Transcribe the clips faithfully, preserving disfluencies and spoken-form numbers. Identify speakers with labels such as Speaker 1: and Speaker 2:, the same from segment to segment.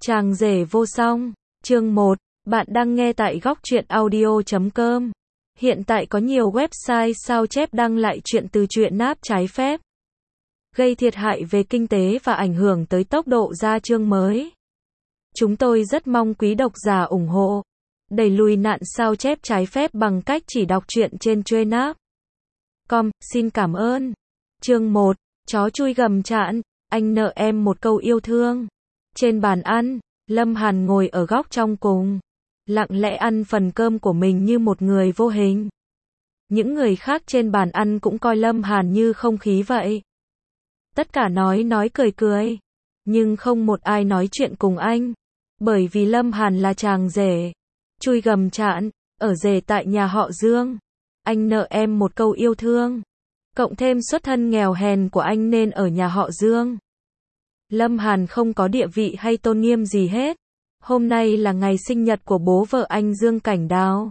Speaker 1: Chàng rể vô song, chương một, bạn đang nghe tại góc truyện audio chấm com. Hiện tại có nhiều website sao chép đăng lại chuyện từ truyện náp trái phép, gây thiệt hại về kinh tế và ảnh hưởng tới tốc độ ra chương mới. Chúng tôi rất mong quý độc giả ủng hộ, đẩy lùi nạn sao chép trái phép bằng cách chỉ đọc truyện trên Truenap chấm com. Xin cảm ơn. Chương một, chó chui gầm chạn, anh nợ em một câu yêu thương. Trên bàn ăn, Lâm Hàn ngồi ở góc trong cùng, lặng lẽ ăn phần cơm của mình như một người vô hình. Những người khác trên bàn ăn cũng coi Lâm Hàn như không khí vậy. Tất cả nói nói cười cười, nhưng không một ai nói chuyện cùng anh, bởi vì Lâm Hàn là chàng rể chui gầm chạn, ở rể tại nhà họ Dương. Anh nợ em một câu yêu thương, cộng thêm xuất thân nghèo hèn của anh nên ở nhà họ Dương, Lâm Hàn không có địa vị hay tôn nghiêm gì hết. Hôm nay là ngày sinh nhật của bố vợ anh Dương Cảnh Đào.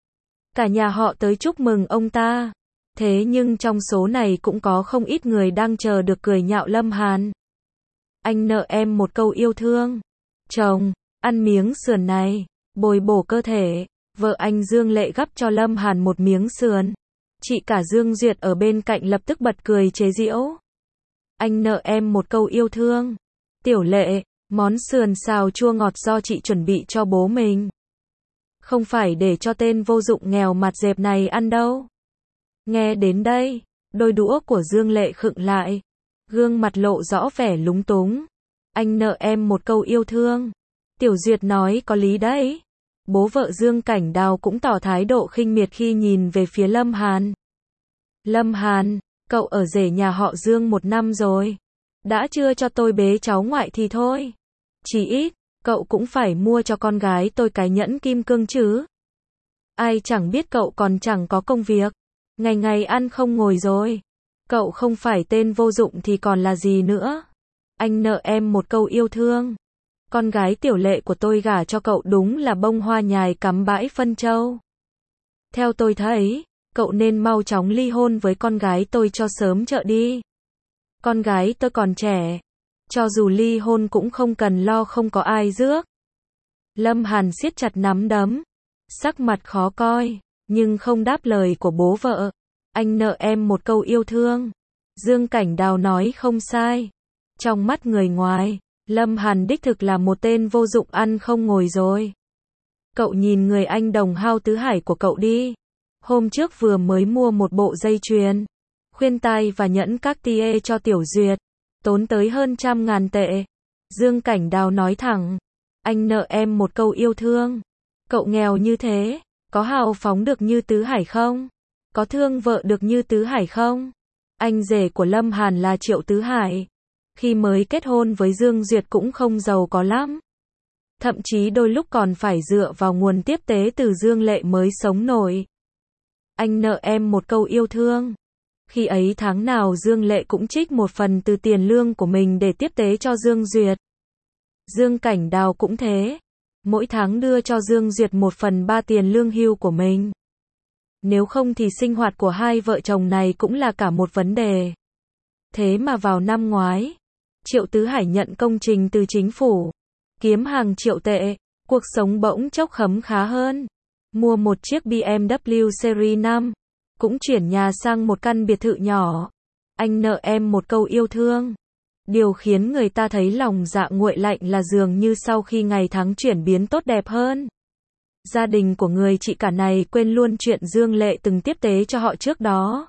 Speaker 1: Cả nhà họ tới chúc mừng ông ta. Thế nhưng trong số này cũng có không ít người đang chờ được cười nhạo Lâm Hàn. Anh nợ em một câu yêu thương. Chồng, ăn miếng sườn này, bồi bổ cơ thể. Vợ anh Dương Lệ gắp cho Lâm Hàn một miếng sườn. Chị cả Dương Duyệt ở bên cạnh lập tức bật cười chế giễu. Anh nợ em một câu yêu thương. Tiểu Lệ, món sườn xào chua ngọt do chị chuẩn bị cho bố mình, không phải để cho tên vô dụng nghèo mặt dẹp này ăn đâu. Nghe đến đây, đôi đũa của Dương Lệ khựng lại, gương mặt lộ rõ vẻ lúng túng. Anh nợ em một câu yêu thương. Tiểu Duyệt nói có lý đấy. Bố vợ Dương Cảnh Đào cũng tỏ thái độ khinh miệt khi nhìn về phía Lâm Hàn. Lâm Hàn, cậu ở rể nhà họ Dương một năm rồi, đã chưa cho tôi bế cháu ngoại thì thôi, chỉ ít, cậu cũng phải mua cho con gái tôi cái nhẫn kim cương chứ. Ai chẳng biết cậu còn chẳng có công việc, ngày ngày ăn không ngồi rồi. Cậu không phải tên vô dụng thì còn là gì nữa. Anh nợ em một câu yêu thương. Con gái Tiểu Lệ của tôi gả cho cậu đúng là bông hoa nhài cắm bãi phân châu. Theo tôi thấy, cậu nên mau chóng ly hôn với con gái tôi cho sớm chợ đi. Con gái tôi còn trẻ, cho dù ly hôn cũng không cần lo không có ai rước. Lâm Hàn siết chặt nắm đấm, sắc mặt khó coi, nhưng không đáp lời của bố vợ. Anh nợ em một câu yêu thương. Dương Cảnh Đào nói không sai. Trong mắt người ngoài, Lâm Hàn đích thực là một tên vô dụng ăn không ngồi rồi. Cậu nhìn người anh đồng hao tứ hải của cậu đi. Hôm trước vừa mới mua một bộ dây chuyền, khuyên tai và nhẫn Cartier cho Tiểu Duyệt, tốn tới hơn trăm ngàn tệ. Dương Cảnh Đào nói thẳng, anh nợ em một câu yêu thương. Cậu nghèo như thế, có hào phóng được như Tứ Hải không? Có thương vợ được như Tứ Hải không? Anh rể của Lâm Hàn là Triệu Tứ Hải, khi mới kết hôn với Dương Duyệt cũng không giàu có lắm. Thậm chí đôi lúc còn phải dựa vào nguồn tiếp tế từ Dương Lệ mới sống nổi. Anh nợ em một câu yêu thương. Khi ấy tháng nào Dương Lệ cũng trích một phần từ tiền lương của mình để tiếp tế cho Dương Duyệt. Dương Cảnh Đào cũng thế, mỗi tháng đưa cho Dương Duyệt một phần ba tiền lương hưu của mình. Nếu không thì sinh hoạt của hai vợ chồng này cũng là cả một vấn đề. Thế mà vào năm ngoái, Triệu Tứ Hải nhận công trình từ chính phủ, kiếm hàng triệu tệ, cuộc sống bỗng chốc khấm khá hơn. Mua một chiếc bê em vê Series năm, cũng chuyển nhà sang một căn biệt thự nhỏ. Anh nợ em một câu yêu thương. Điều khiến người ta thấy lòng dạ nguội lạnh là dường như sau khi ngày tháng chuyển biến tốt đẹp hơn, gia đình của người chị cả này quên luôn chuyện Dương Lệ từng tiếp tế cho họ trước đó.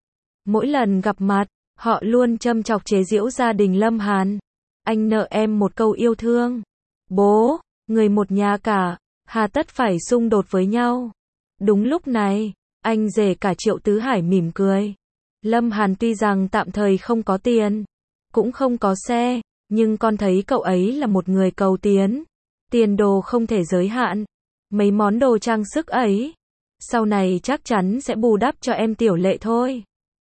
Speaker 1: Mỗi lần gặp mặt, họ luôn châm chọc chế giễu gia đình Lâm Hàn. Anh nợ em một câu yêu thương. Bố, người một nhà cả, hà tất phải xung đột với nhau. Đúng lúc này, anh rể cả Triệu Tứ Hải mỉm cười. Lâm Hàn tuy rằng tạm thời không có tiền, cũng không có xe, nhưng con thấy cậu ấy là một người cầu tiến. Tiền đồ không thể giới hạn. Mấy món đồ trang sức ấy, sau này chắc chắn sẽ bù đắp cho em Tiểu Lệ thôi.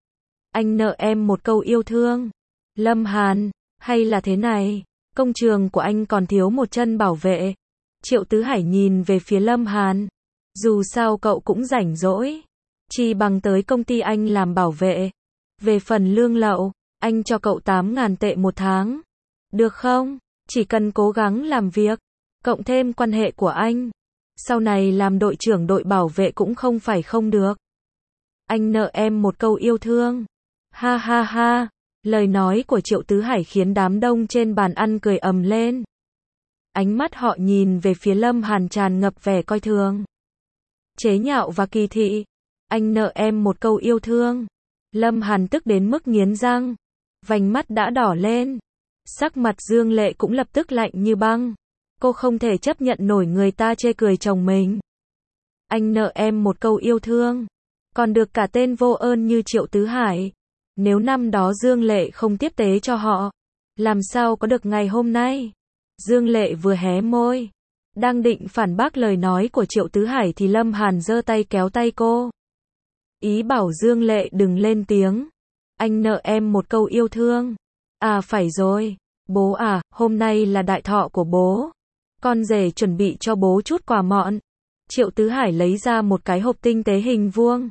Speaker 1: Anh nợ em một câu yêu thương. Lâm Hàn, hay là thế này, công trường của anh còn thiếu một chân bảo vệ. Triệu Tứ Hải nhìn về phía Lâm Hàn. Dù sao cậu cũng rảnh rỗi, chi bằng tới công ty anh làm bảo vệ. Về phần lương lậu, anh cho cậu tám ngàn tệ một tháng. Được không? Chỉ cần cố gắng làm việc, cộng thêm quan hệ của anh, sau này làm đội trưởng đội bảo vệ cũng không phải không được. Anh nợ em một câu yêu thương. Ha ha ha, lời nói của Triệu Tứ Hải khiến đám đông trên bàn ăn cười ầm lên. Ánh mắt họ nhìn về phía Lâm Hàn tràn ngập vẻ coi thường, chế nhạo và kỳ thị. Anh nợ em một câu yêu thương. Lâm Hàn tức đến mức nghiến răng, vành mắt đã đỏ lên. Sắc mặt Dương Lệ cũng lập tức lạnh như băng. Cô không thể chấp nhận nổi người ta chê cười chồng mình. Anh nợ em một câu yêu thương, còn được cả tên vô ơn như Triệu Tứ Hải. Nếu năm đó Dương Lệ không tiếp tế cho họ, làm sao có được ngày hôm nay? Dương Lệ vừa hé môi, đang định phản bác lời nói của Triệu Tứ Hải thì Lâm Hàn giơ tay kéo tay cô. Ý bảo Dương Lệ đừng lên tiếng. Anh nợ em một câu yêu thương. À phải rồi, bố à, hôm nay là đại thọ của bố. Con rể chuẩn bị cho bố chút quà mọn. Triệu Tứ Hải lấy ra một cái hộp tinh tế hình vuông.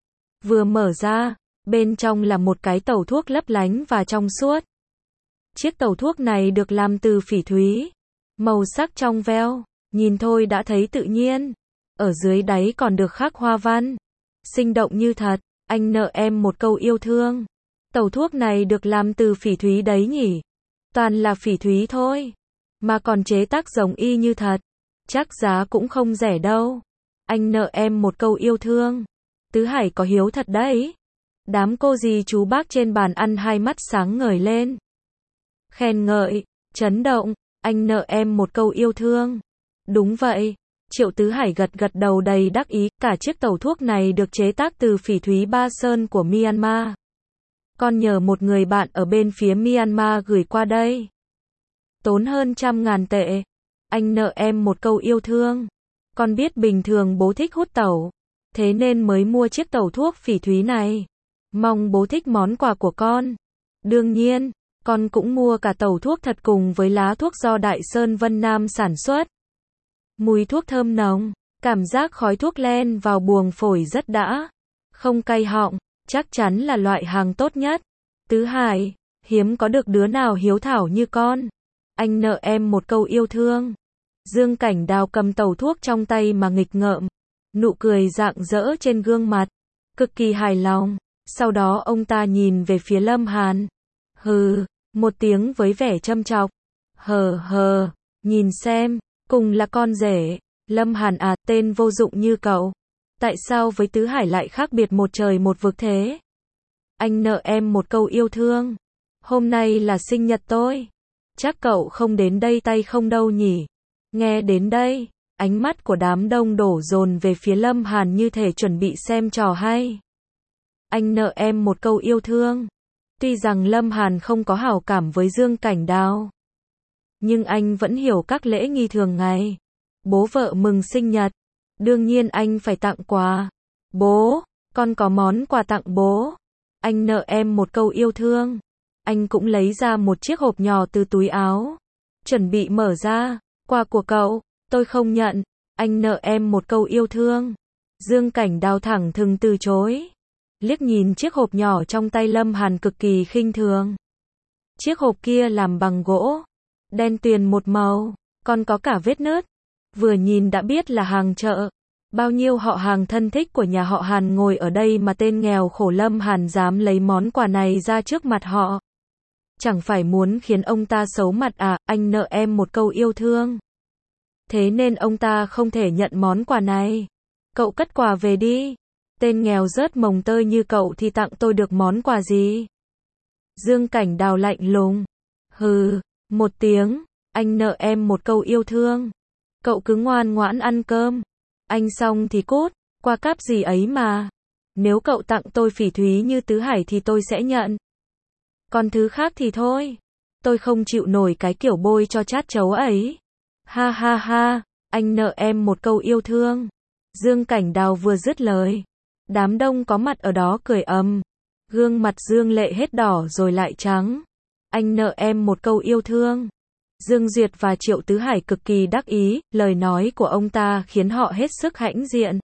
Speaker 1: Vừa mở ra, bên trong là một cái tẩu thuốc lấp lánh và trong suốt. Chiếc tẩu thuốc này được làm từ phỉ thúy, màu sắc trong veo, nhìn thôi đã thấy tự nhiên. Ở dưới đáy còn được khắc hoa văn, sinh động như thật. Anh nợ em một câu yêu thương. Tẩu thuốc này được làm từ phỉ thúy đấy nhỉ? Toàn là phỉ thúy thôi, mà còn chế tác giống y như thật. Chắc giá cũng không rẻ đâu. Anh nợ em một câu yêu thương. Tứ Hải có hiếu thật đấy. Đám cô dì chú bác trên bàn ăn hai mắt sáng ngời lên. Khen ngợi, chấn động. Anh nợ em một câu yêu thương. Đúng vậy. Triệu Tứ Hải gật gật đầu đầy đắc ý. Cả chiếc tẩu thuốc này được chế tác từ phỉ thúy Ba Sơn của Myanmar. Con nhờ một người bạn ở bên phía Myanmar gửi qua đây. Tốn hơn trăm ngàn tệ. Anh nợ em một câu yêu thương. Con biết bình thường bố thích hút tẩu, thế nên mới mua chiếc tẩu thuốc phỉ thúy này. Mong bố thích món quà của con. Đương nhiên, con cũng mua cả tẩu thuốc thật cùng với lá thuốc do Đại Sơn Vân Nam sản xuất. Mùi thuốc thơm nồng, cảm giác khói thuốc len vào buồng phổi rất đã. Không cay họng, chắc chắn là loại hàng tốt nhất. Tứ Hải, hiếm có được đứa nào hiếu thảo như con. Anh nợ em một câu yêu thương. Dương Cảnh Đào cầm tẩu thuốc trong tay mà nghịch ngợm. Nụ cười rạng rỡ trên gương mặt, cực kỳ hài lòng. Sau đó ông ta nhìn về phía Lâm Hàn. Hừ, một tiếng với vẻ châm chọc. Hờ hờ, nhìn xem, cùng là con rể. Lâm Hàn à, tên vô dụng như cậu. Tại sao với Tứ Hải lại khác biệt một trời một vực thế? Anh nợ em một câu yêu thương. Hôm nay là sinh nhật tôi. Chắc cậu không đến đây tay không đâu nhỉ? Nghe đến đây, ánh mắt của đám đông đổ dồn về phía Lâm Hàn như thể chuẩn bị xem trò hay. Anh nợ em một câu yêu thương. Tuy rằng Lâm Hàn không có hảo cảm với Dương Cảnh Đào, nhưng anh vẫn hiểu các lễ nghi thường ngày. Bố vợ mừng sinh nhật, đương nhiên anh phải tặng quà. Bố, con có món quà tặng bố. Anh nợ em một câu yêu thương. Anh cũng lấy ra một chiếc hộp nhỏ từ túi áo, chuẩn bị mở ra. Quà của cậu, tôi không nhận. Anh nợ em một câu yêu thương. Dương Cảnh Đào thẳng thừng từ chối. Liếc nhìn chiếc hộp nhỏ trong tay Lâm Hàn cực kỳ khinh thường. Chiếc hộp kia làm bằng gỗ, đen tuyền một màu, còn có cả vết nứt. Vừa nhìn đã biết là hàng chợ. Bao nhiêu họ hàng thân thích của nhà họ Hàn ngồi ở đây mà tên nghèo khổ Lâm Hàn dám lấy món quà này ra trước mặt họ. Chẳng phải muốn khiến ông ta xấu mặt à? Anh nợ em một câu yêu thương. Thế nên ông ta không thể nhận món quà này. Cậu cất quà về đi. Tên nghèo rớt mồng tơi như cậu thì tặng tôi được món quà gì? Dương Cảnh Đào lạnh lùng. Hừ, một tiếng. Anh nợ em một câu yêu thương. Cậu cứ ngoan ngoãn ăn cơm. Anh xong thì cút. Quà cáp gì ấy mà. Nếu cậu tặng tôi phỉ thúy như Tứ Hải thì tôi sẽ nhận. Còn thứ khác thì thôi. Tôi không chịu nổi cái kiểu bôi cho chát chấu ấy. Ha ha ha, anh nợ em một câu yêu thương. Dương Cảnh Đào vừa dứt lời, đám đông có mặt ở đó cười ầm. Gương mặt Dương Lệ hết đỏ rồi lại trắng. Anh nợ em một câu yêu thương. Dương Duyệt và Triệu Tứ Hải cực kỳ đắc ý, lời nói của ông ta khiến họ hết sức hãnh diện.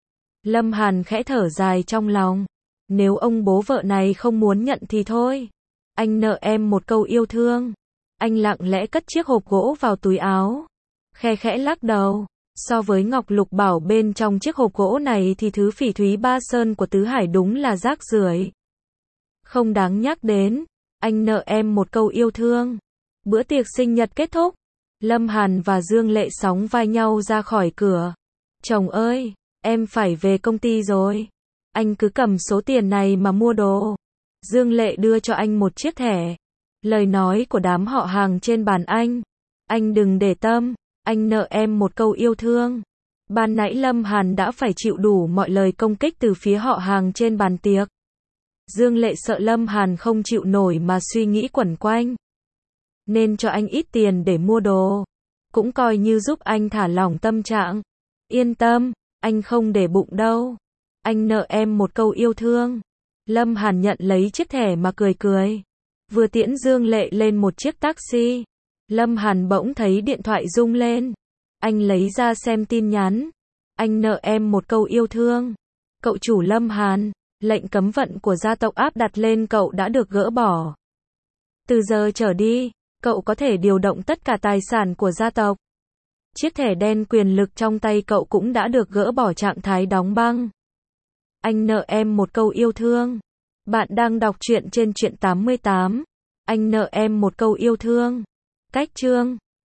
Speaker 1: Lâm Hàn khẽ thở dài trong lòng. Nếu ông bố vợ này không muốn nhận thì thôi. Anh nợ em một câu yêu thương. Anh lặng lẽ cất chiếc hộp gỗ vào túi áo. Khe khẽ lắc đầu. So với ngọc lục bảo bên trong chiếc hộp gỗ này thì thứ phỉ thúy ba sơn của Tứ Hải đúng là rác rưởi. Không đáng nhắc đến. Anh nợ em một câu yêu thương. Bữa tiệc sinh nhật kết thúc. Lâm Hàn và Dương Lệ sóng vai nhau ra khỏi cửa. Chồng ơi, em phải về công ty rồi. Anh cứ cầm số tiền này mà mua đồ. Dương Lệ đưa cho anh một chiếc thẻ. Lời nói của đám họ hàng trên bàn anh. Anh đừng để tâm, anh nợ em một câu yêu thương. Ban nãy Lâm Hàn đã phải chịu đủ mọi lời công kích từ phía họ hàng trên bàn tiệc. Dương Lệ sợ Lâm Hàn không chịu nổi mà suy nghĩ quẩn quanh. Nên cho anh ít tiền để mua đồ. Cũng coi như giúp anh thả lỏng tâm trạng. Yên tâm, anh không để bụng đâu. Anh nợ em một câu yêu thương. Lâm Hàn nhận lấy chiếc thẻ mà cười cười. Vừa tiễn Dương Lệ lên một chiếc taxi. Lâm Hàn bỗng thấy điện thoại rung lên. Anh lấy ra xem tin nhắn. Anh nợ em một câu yêu thương. Cậu chủ Lâm Hàn, lệnh cấm vận của gia tộc áp đặt lên cậu đã được gỡ bỏ. Từ giờ trở đi, cậu có thể điều động tất cả tài sản của gia tộc. Chiếc thẻ đen quyền lực trong tay cậu cũng đã được gỡ bỏ trạng thái đóng băng. Anh nợ em một câu yêu thương. Bạn đang đọc truyện trên truyện tám mươi tám. Anh nợ em một câu yêu thương. Cách chương